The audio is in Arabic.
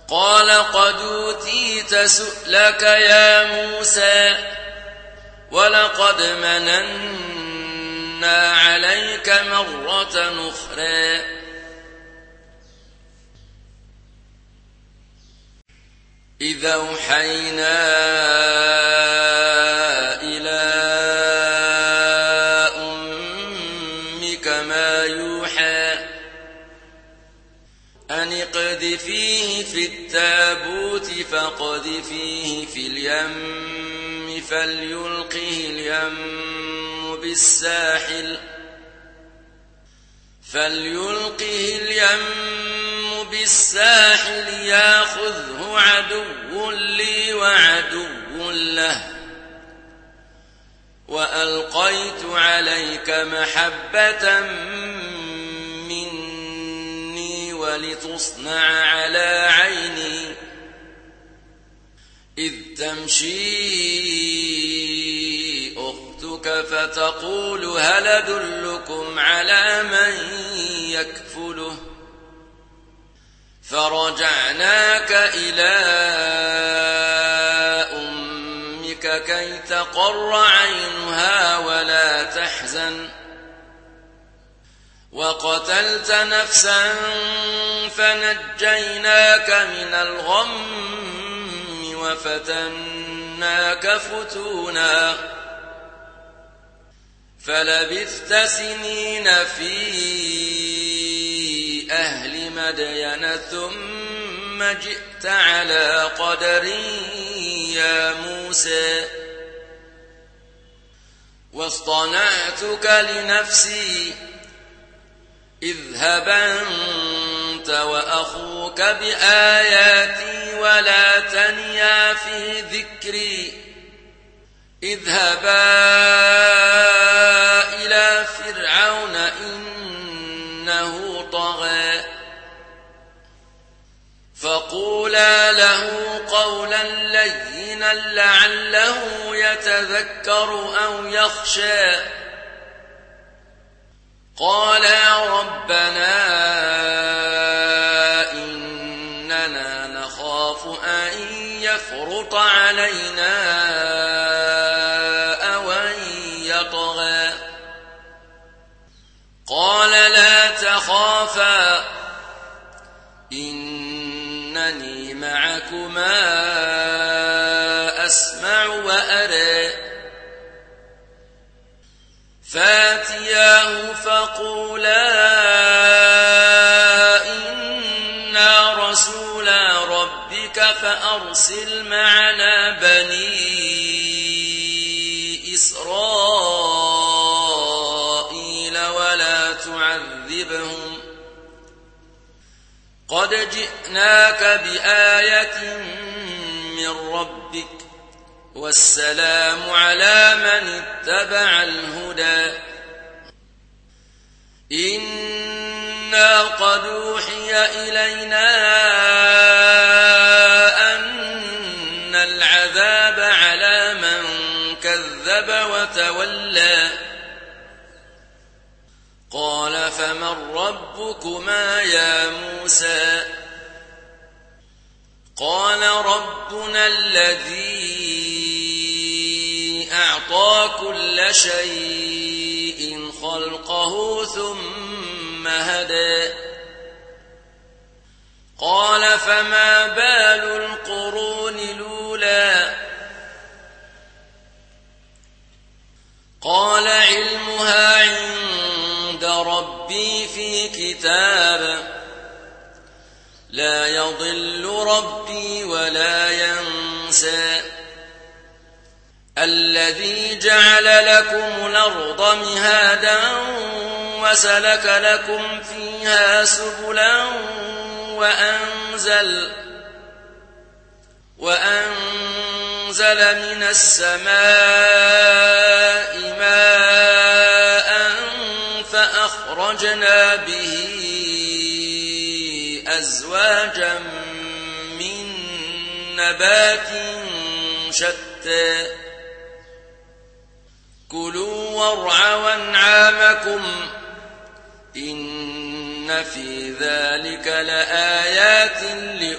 قال قد أوتيت سؤلك يا موسى ولقد مننا عليك مرة أخرى إذ أوحينا إلى أمك ما يوحى أن اقذفيه في التابوت فاقذفيه في اليم فليلقه اليم بالساحل ياخذه عدو لي وعدو له وألقيت عليك محبة مني ولتصنع على عيني إذ تمشي أختك فتقول هل أدلكم على من يكفله فرجعناك إلى أمك كي تقر عينها ولا تحزن وقتلت نفسا فنجيناك من الغم وفتناك فتونا فلبثت سنين في أهل مدين ثم جئت على قدر يا موسى واصطنعتك لنفسي اذهب أنت وأخوك بآياتي ولا تنيا في ذكري اذهبا إلى فرعون إنه طغى فقولا له قولا لينا لعله يتذكر أو يخشى قالا ربنا إننا نخاف أن يفرط علينا أو أن يطغى قال لا تخافا إنني معكما أسمع وأرى فاتياه فقولا إنا رسولا ربك فأرسل معنا بني إسرائيل ولا تعذبهم قد جئناك بآية من ربك والسلام على من اتبع الهدى إنا قد أوحي إلينا أن العذاب على من كذب وتولى قال فمن ربكما يا موسى قال ربنا الذي أعطى كل شيء خلقه ثم هدى قال فما بال القرون الأولى قال علمها عند ربي في كتاب لا يضل ربي ولا ينسى الذي جعل لكم الأرض مهادا وسلك لكم فيها سبلا وأنزل من السماء ماء فأخرجنا به أزواجا من نبات شتى كلوا وارعوا أنعامكم إن في ذلك لآيات